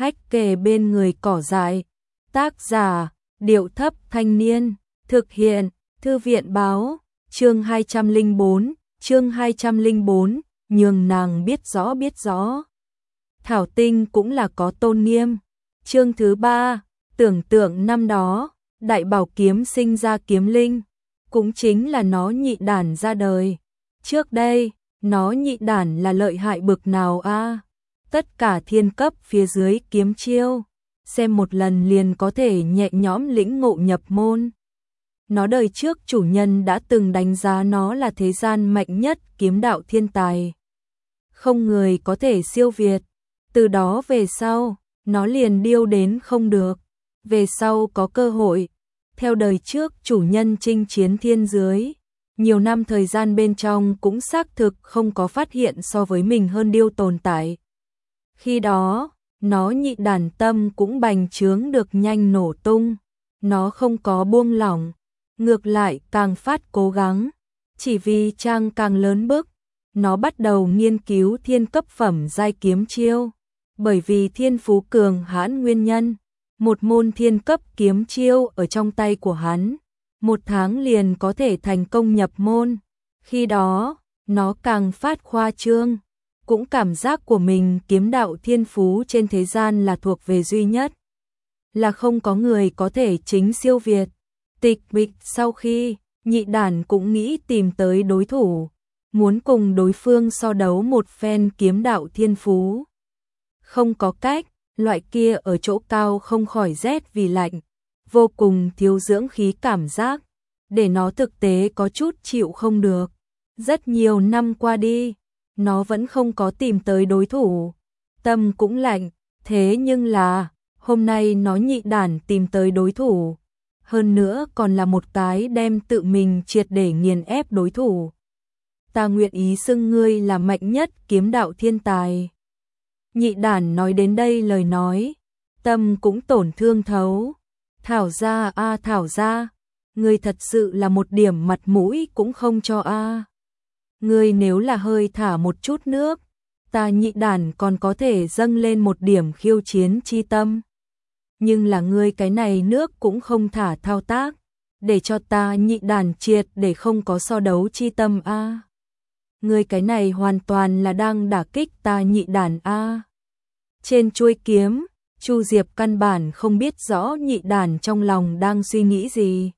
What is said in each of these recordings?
hách kề bên người cỏ dại. Tác giả, Điệu Thấp Thanh Niên, thực hiện, Thư viện Báo, chương 204, nhường nàng biết rõ. Thảo Tinh cũng là có tôn nghiêm. Chương thứ 3, tưởng tượng năm đó, Đại Bảo Kiếm sinh ra kiếm linh, cũng chính là nó nhị đản ra đời. Trước đây, nó nhị đản là lợi hại bực nào a? Tất cả thiên cấp phía dưới kiếm chiêu, xem một lần liền có thể nhẹ nhõm lĩnh ngộ nhập môn. Nó đời trước chủ nhân đã từng đánh giá nó là thế gian mạnh nhất kiếm đạo thiên tài. Không người có thể siêu việt. Từ đó về sau, nó liền điêu đến không được. Về sau có cơ hội, theo đời trước chủ nhân chinh chiến thiên dưới. Nhiều năm thời gian bên trong cũng xác thực không có phát hiện so với mình hơn điêu tồn tại. Khi đó, nó nhị đản tâm cũng bành trướng được nhanh nổ tung. Nó không có buông lỏng, ngược lại càng phát cố gắng. Chỉ vì trang càng lớn bức, nó bắt đầu nghiên cứu thiên cấp phẩm giai kiếm chiêu. Bởi vì thiên phú cường hãn nguyên nhân, một môn thiên cấp kiếm chiêu ở trong tay của hắn, 1 tháng liền có thể thành công nhập môn. Khi đó, nó càng phát khoa trương, cũng cảm giác của mình kiếm đạo thiên phú trên thế gian là thuộc về duy nhất, là không có người có thể chính siêu việt. Tịch mịch sau khi, nhị đản cũng nghĩ tìm tới đối thủ, muốn cùng đối phương so đấu một phen kiếm đạo thiên phú. Không có cách, loại kia ở chỗ cao không khỏi rét vì lạnh, vô cùng thiếu dưỡng khí cảm giác, để nó thực tế có chút chịu không được. Rất nhiều năm qua đi, nó vẫn không có tìm tới đối thủ, tâm cũng lạnh, thế nhưng là, hôm nay nó nhị đản tìm tới đối thủ, hơn nữa còn là một cái đem tự mình triệt để nghiền ép đối thủ. Ta nguyện ý xưng ngươi là mạnh nhất kiếm đạo thiên tài. Nhị đản nói đến đây lời nói, tâm cũng tổn thương thấu. Thảo gia a Thảo gia, ngươi thật sự là một điểm mặt mũi cũng không cho a. Ngươi nếu là hơi thả một chút nước, ta nhị đản còn có thể dâng lên một điểm khiêu chiến chi tâm. Nhưng là ngươi cái này nước cũng không thả thao tác, để cho ta nhị đản triệt để không có so đấu chi tâm a. Ngươi cái này hoàn toàn là đang đả kích ta nhị đản a. Trên chuôi kiếm, Chu Diệp căn bản không biết rõ nhị đản trong lòng đang suy nghĩ gì.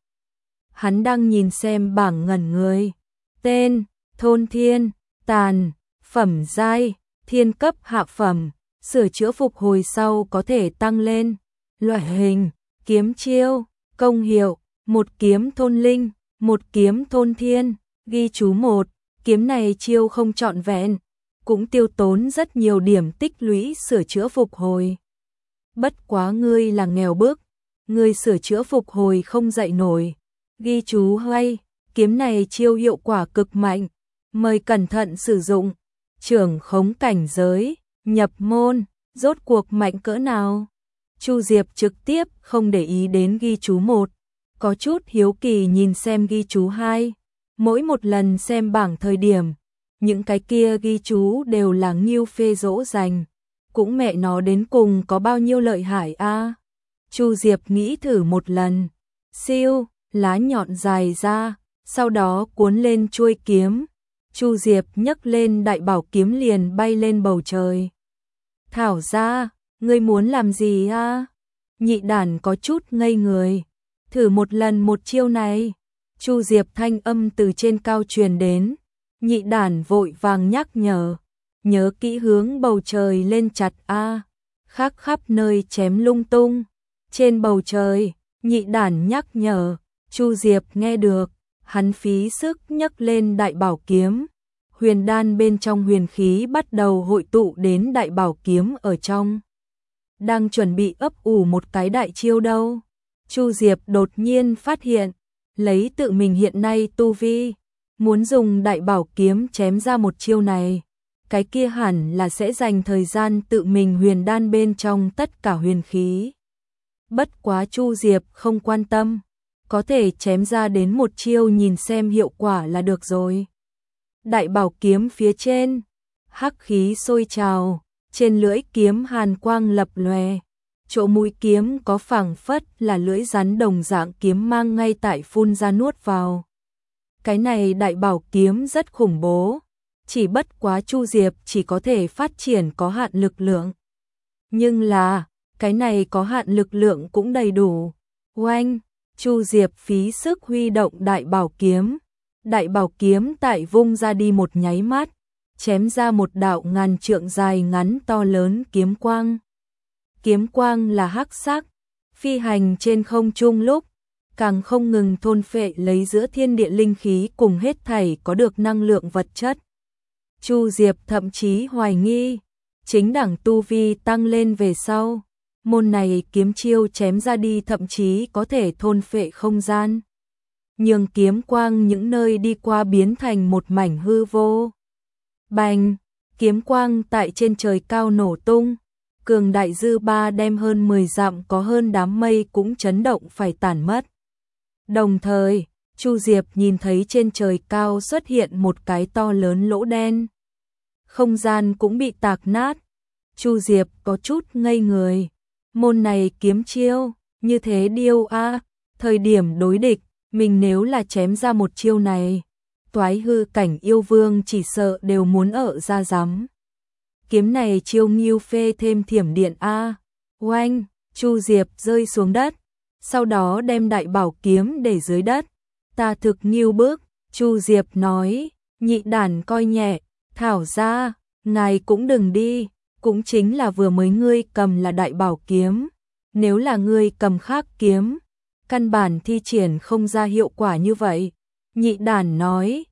Hắn đang nhìn xem bảng ngẩn người. Tên, Thôn Thiên, Tàn, phẩm giai, thiên cấp hạ phẩm, sửa chữa phục hồi sau có thể tăng lên. Loại hình, kiếm chiêu, công hiệu, 1 kiếm thôn linh, 1 kiếm thôn thiên. Ghi chú 1, kiếm này chiêu không trọn vẹn, cũng tiêu tốn rất nhiều điểm tích lũy sửa chữa phục hồi. Bất quá ngươi là nghèo bức, ngươi sửa chữa phục hồi không dậy nổi. Ghi chú 2, kiếm này chiêu hiệu quả cực mạnh, mời cẩn thận sử dụng. Trưởng khống cảnh giới, nhập môn, rốt cuộc mạnh cỡ nào? Chu Diệp trực tiếp không để ý đến ghi chú 1, có chút hiếu kỳ nhìn xem ghi chú 2. Mỗi một lần xem bảng thời điểm, những cái kia ghi chú đều là nghiêu phê dỗ dành, cũng mẹ nó đến cùng có bao nhiêu lợi hại a. Chu Diệp nghĩ thử một lần, siêu, lá nhọn dài ra, sau đó cuốn lên chuôi kiếm. Chu Diệp nhấc lên đại bảo kiếm liền bay lên bầu trời. Thảo gia, ngươi muốn làm gì a? Nhị đản có chút ngây người. Thử một lần một chiêu này. Chu Diệp thanh âm từ trên cao truyền đến. Nhị đản vội vàng nhắc nhở. Nhớ kỹ hướng bầu trời lên chặt a. Khác khắp nơi chém lung tung. Trên bầu trời, nhị đản nhắc nhở. Chu Diệp nghe được, hắn phí sức nhấc lên đại bảo kiếm. Huyền đan bên trong huyền khí bắt đầu hội tụ đến đại bảo kiếm ở trong. Đang chuẩn bị ấp ủ một cái đại chiêu đâu. Chu Diệp đột nhiên phát hiện, lấy tự mình hiện nay tu vi, muốn dùng đại bảo kiếm chém ra một chiêu này, cái kia hẳn là sẽ dành thời gian tự mình huyền đan bên trong tất cả huyền khí. Bất quá Chu Diệp không quan tâm, có thể chém ra đến một chiêu nhìn xem hiệu quả là được rồi. Đại bảo kiếm phía trên, hắc khí sôi trào, trên lưỡi kiếm hàn quang lập lòe, chỗ mũi kiếm có phảng phất là lưỡi rắn đồng dạng kiếm mang ngay tại phun ra nuốt vào. Cái này đại bảo kiếm rất khủng bố, chỉ bất quá Chu Diệp chỉ có thể phát triển có hạn lực lượng. Nhưng là, cái này có hạn lực lượng cũng đầy đủ. Oanh, Chu Diệp phí sức huy động đại bảo kiếm. Đại bảo kiếm tại vung ra đi một nháy mắt, chém ra một đạo ngàn trượng dài ngắn to lớn kiếm quang. Kiếm quang là hắc sắc, phi hành trên không trung lúc, càng không ngừng thôn phệ lấy giữa thiên địa linh khí cùng hết thảy có được năng lượng vật chất. Chu Diệp thậm chí hoài nghi, chính đẳng tu vi tăng lên về sau, môn này kiếm chiêu chém ra đi thậm chí có thể thôn phệ không gian, nhường kiếm quang những nơi đi qua biến thành một mảnh hư vô. Bành, kiếm quang tại trên trời cao nổ tung, cường đại dư ba đem hơn 10 dặm có hơn đám mây cũng chấn động phải tản mất. Đồng thời, Chu Diệp nhìn thấy trên trời cao xuất hiện một cái to lớn lỗ đen. Không gian cũng bị tạc nát. Chu Diệp có chút ngây người. Môn này kiếm chiêu, như thế điêu a, thời điểm đối địch, mình nếu là chém ra một chiêu này, toái hư cảnh yêu vương chỉ sợ đều muốn ở ra rắm. Kiếm này chiêu nghiêu phê thêm thiểm điện a. Oanh, Chu Diệp rơi xuống đất, sau đó đem đại bảo kiếm để dưới đất. Ta thực nghiêu bước, Chu Diệp nói, nhị đản coi nhẹ, thảo ra, ngài cũng đừng đi, cũng chính là vừa mới ngươi cầm là đại bảo kiếm, nếu là ngươi cầm khác kiếm, căn bản thi triển không ra hiệu quả như vậy. Nhị đản nói,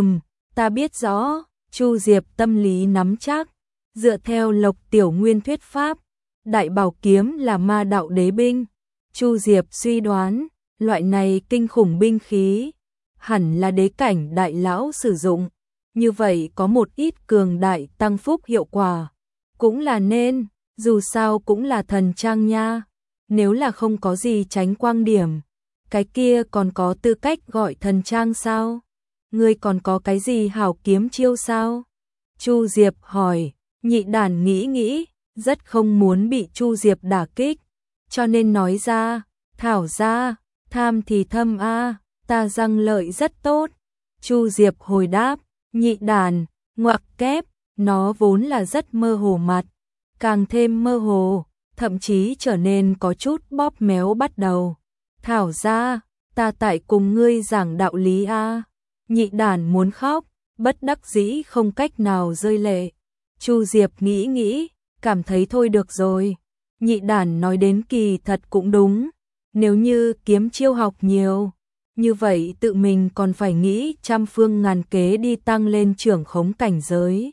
ta biết rõ, Chu Diệp tâm lý nắm chắc, dựa theo Lộc Tiểu Nguyên thuyết pháp, đại bảo kiếm là ma đạo đế binh. Chu Diệp suy đoán, loại này kinh khủng binh khí, hẳn là đế cảnh đại lão sử dụng, như vậy có một ít cường đại tăng phúc hiệu quả, cũng là nên, dù sao cũng là thần trang nha, nếu là không có gì tránh quang điểm, cái kia còn có tư cách gọi thần trang sao? Ngươi còn có cái gì hảo kiếm chiêu sao? Chu Diệp hỏi, nhị đản nghĩ, rất không muốn bị Chu Diệp đả kích, cho nên nói ra, thảo ra, tham thì thâm a, ta răng lợi rất tốt. Chu Diệp hồi đáp, nhị đản, ngoặc kép, nó vốn là rất mơ hồ mặt, càng thêm mơ hồ, thậm chí trở nên có chút bóp méo bắt đầu. Thảo ra, ta tại cùng ngươi giảng đạo lý a. Nhị đản muốn khóc, bất đắc dĩ không cách nào rơi lệ. Chu Diệp nghĩ, cảm thấy thôi được rồi. Nhị đản nói đến kỳ thật cũng đúng, nếu như kiếm chiêu học nhiều, như vậy tự mình còn phải nghĩ trăm phương ngàn kế đi tăng lên trưởng khống cảnh giới.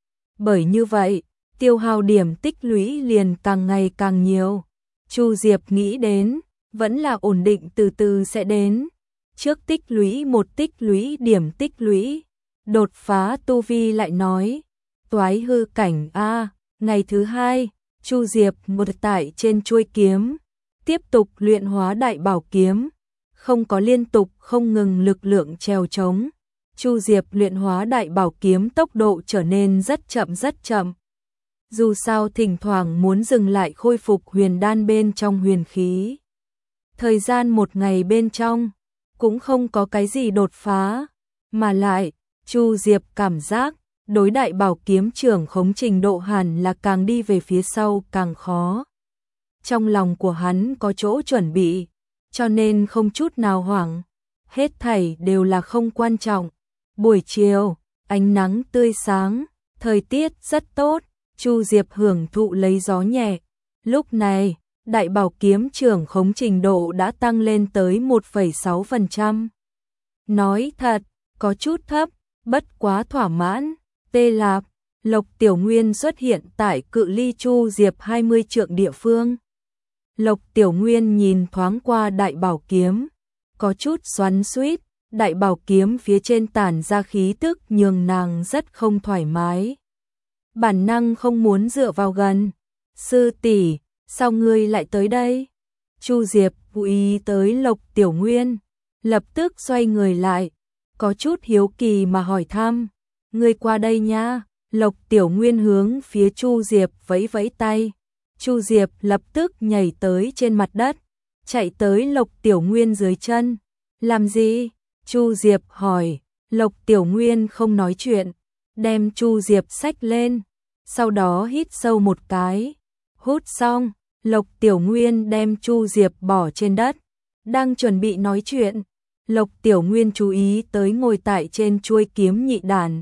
Bởi như vậy, tiêu hao điểm tích lũy liền càng ngày càng nhiều. Chu Diệp nghĩ đến, vẫn là ổn định từ từ sẽ đến. Trước tích lũy một tích lũy điểm tích lũy, đột phá tu vi lại nói, toái hư cảnh a. Ngày thứ hai, Chu Diệp một tại trên chuôi kiếm, tiếp tục luyện hóa đại bảo kiếm, không có liên tục không ngừng lực lượng trèo trống. Chu Diệp luyện hóa đại bảo kiếm tốc độ trở nên rất chậm. Dù sao thỉnh thoảng muốn dừng lại khôi phục huyền đan bên trong huyền khí. Thời gian một ngày bên trong, cũng không có cái gì đột phá, mà lại, Chu Diệp cảm giác, đối đại bảo kiếm trưởng khống trình độ hẳn là càng đi về phía sau càng khó. Trong lòng của hắn có chỗ chuẩn bị, cho nên không chút nào hoảng, hết thảy đều là không quan trọng. Buổi chiều, ánh nắng tươi sáng, thời tiết rất tốt, Chu Diệp hưởng thụ lấy gió nhẹ. Lúc này, đại bảo kiếm trưởng khống trình độ đã tăng lên tới 1,6%. Nói thật, có chút thấp, bất quá thỏa mãn. Tê Lạp, Lộc Tiểu Nguyên xuất hiện tại cự ly Chu Diệp 20 trượng địa phương. Lộc Tiểu Nguyên nhìn thoáng qua đại bảo kiếm, có chút xoắn xuýt, đại bảo kiếm phía trên tản ra khí tức nhường nàng rất không thoải mái. Bản năng không muốn dựa vào gần. Sư tỷ, sao ngươi lại tới đây? Chu Diệp chú ý tới Lộc Tiểu Nguyên, lập tức xoay người lại, có chút hiếu kỳ mà hỏi thăm. Ngươi qua đây nha. Lộc Tiểu Nguyên hướng phía Chu Diệp vẫy vẫy tay. Chu Diệp lập tức nhảy tới trên mặt đất, chạy tới Lộc Tiểu Nguyên dưới chân. Làm gì? Chu Diệp hỏi. Lộc Tiểu Nguyên không nói chuyện, đem Chu Diệp xách lên, sau đó hít sâu một cái. Hút xong, Lộc Tiểu Nguyên đem Chu Diệp bỏ trên đất, đang chuẩn bị nói chuyện. Lộc Tiểu Nguyên chú ý tới ngồi tại trên chuôi kiếm Nhị Đản.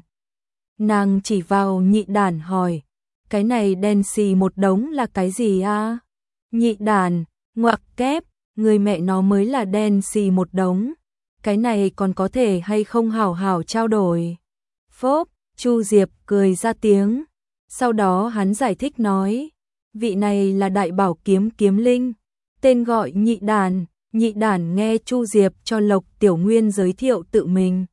Nàng chỉ vào Nhị Đản hỏi, cái này đen xì một đống là cái gì a? Nhị Đản, ngoặc kép, người mẹ nó mới là đen xì một đống. Cái này còn có thể hay không hảo hảo trao đổi? Phốp, Chu Diệp cười ra tiếng. Sau đó hắn giải thích nói, vị này là Đại Bảo Kiếm kiếm linh, tên gọi Nhị Đản. Nhị Đản nghe Chu Diệp cho Lộc Tiểu Nguyên giới thiệu tự mình,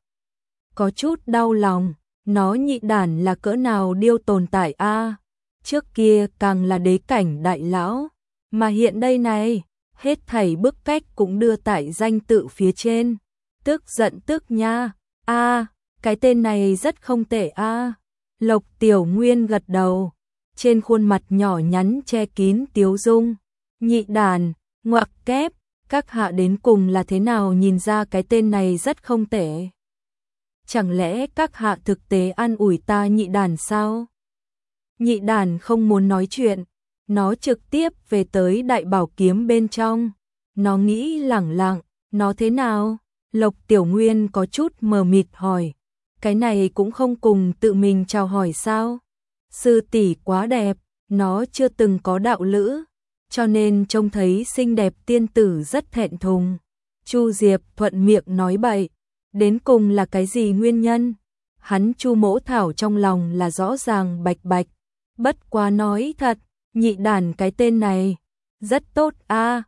có chút đau lòng. Nó Nhị Đản là cỡ nào điêu tồn tại a? Trước kia càng là đế cảnh đại lão, mà hiện đây này, hết thảy bức cách cũng đưa tại danh tự phía trên. Tức giận tức nha. A, cái tên này rất không tệ a. Lộc Tiểu Nguyên gật đầu, trên khuôn mặt nhỏ nhắn che kín tiếu dung. Nhị Đản, ngoặc kép, các hạ đến cùng là thế nào nhìn ra cái tên này rất không tệ? Chẳng lẽ các hạ thực tế an ủi ta Nhị Đản sao? Nhị Đản không muốn nói chuyện, nó trực tiếp về tới Đại Bảo Kiếm bên trong. Nó nghĩ lẳng lặng, nó thế nào? Lộc Tiểu Nguyên có chút mờ mịt hỏi, cái này cũng không cùng tự mình chào hỏi sao? Sư tỷ quá đẹp, nó chưa từng có đạo lữ, cho nên trông thấy xinh đẹp tiên tử rất thẹn thùng. Chu Diệp thuận miệng nói bậy, đến cùng là cái gì nguyên nhân? Hắn Chu Mỗ Thảo trong lòng là rõ ràng bạch bạch, bất quá nói thật, Nhị Đản cái tên này rất tốt a.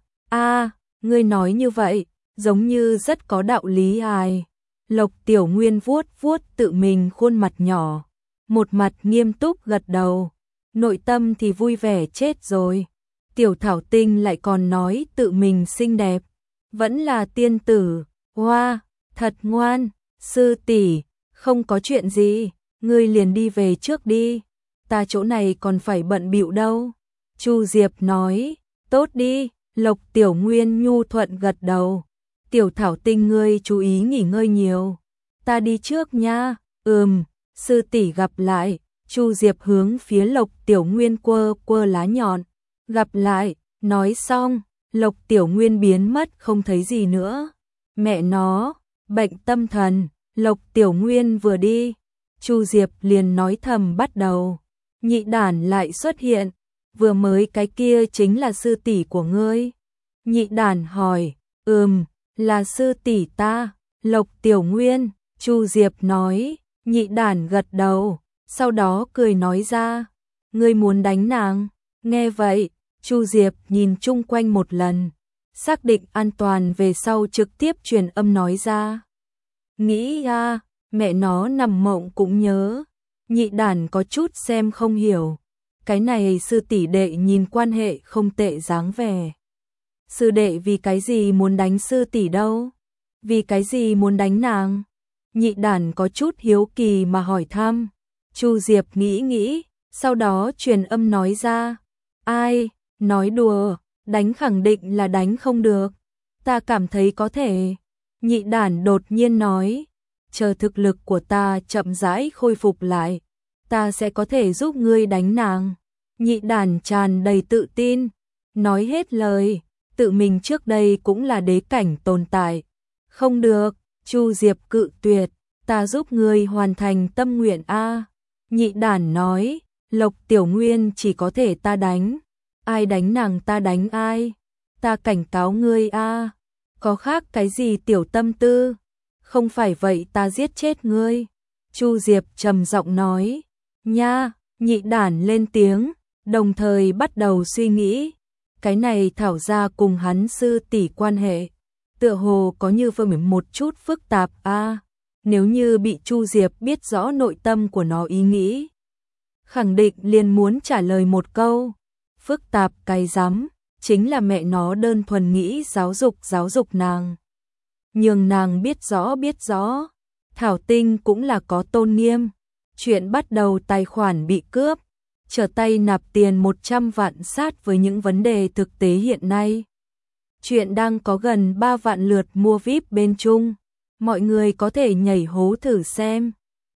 Ngươi nói như vậy, giống như rất có đạo lý ai. Lộc Tiểu Nguyên vuốt vuốt tự mình khuôn mặt nhỏ, một mặt nghiêm túc gật đầu, nội tâm thì vui vẻ chết rồi. Tiểu Thảo Tinh lại còn nói tự mình xinh đẹp, vẫn là tiên tử, hoa, thật ngoan. Sư tỷ, không có chuyện gì, ngươi liền đi về trước đi, ta chỗ này còn phải bận bịu đâu. Chu Diệp nói, tốt đi. Lộc Tiểu Nguyên nhu thuận gật đầu. Tiểu Thảo Tinh ngươi chú ý nghỉ ngơi nhiều, ta đi trước nha. Sư tỷ gặp lại. Chu Diệp hướng phía Lộc Tiểu Nguyên quơ quơ lá nhọn. Gặp lại. Nói xong, Lộc Tiểu Nguyên biến mất không thấy gì nữa. Mẹ nó, bệnh tâm thần. Lộc Tiểu Nguyên vừa đi, Chu Diệp liền nói thầm bắt đầu. Nhị Đản lại xuất hiện, vừa mới cái kia chính là sư tỷ của ngươi? Nhị Đản hỏi. Là sư tỷ ta. Lộc Tiểu Nguyên. Chu Diệp nói. Nhị Đản gật đầu, sau đó cười nói ra, ngươi muốn đánh nàng? Nghe vậy, Chu Diệp nhìn chung quanh một lần, xác định an toàn về sau trực tiếp truyền âm nói ra. Nghĩ mẹ nó nằm mộng cũng nhớ. Nhị Đản có chút xem không hiểu, cái này sư tỷ đệ nhìn quan hệ không tệ dáng vẻ. Sư đệ vì cái gì muốn đánh sư tỷ đâu? Vì cái gì muốn đánh nàng? Nhị Đản có chút hiếu kỳ mà hỏi thăm. Chu Diệp nghĩ nghĩ, sau đó truyền âm nói ra. Ai, nói đùa, đánh khẳng định là đánh không được. Ta cảm thấy có thể. Nhị Đản đột nhiên nói, chờ thực lực của ta chậm rãi khôi phục lại, ta sẽ có thể giúp ngươi đánh nàng. Nhị Đản tràn đầy tự tin, nói hết lời, tự mình trước đây cũng là đế cảnh tồn tại. Không được. Chu Diệp cự tuyệt, ta giúp ngươi hoàn thành tâm nguyện a. Nhị Đản nói, Lộc Tiểu Nguyên chỉ có thể ta đánh, ai đánh nàng ta đánh ai. Ta cảnh cáo ngươi a, có khác cái gì tiểu tâm tư, không phải vậy ta giết chết ngươi. Chu Diệp trầm giọng nói. Nha. Nhị Đản lên tiếng, đồng thời bắt đầu suy nghĩ, cái này thảo ra cùng hắn sư tỷ quan hệ tựa hồ có như phần một chút phức tạp a. Nếu như bị Chu Diệp biết rõ nội tâm của nó ý nghĩ, khẳng định liền muốn trả lời một câu, phức tạp cái rắm, chính là mẹ nó đơn thuần nghĩ giáo dục nàng. Nhường nàng biết rõ, Thảo Tinh cũng là có tôn nghiêm, Chuyện bắt đầu tài khoản bị cướp, trở tay nạp tiền 100 vạn sát với những vấn đề thực tế hiện nay. Chuyện đang có gần 3 vạn lượt mua VIP bên Trung. Mọi người có thể nhảy hố thử xem.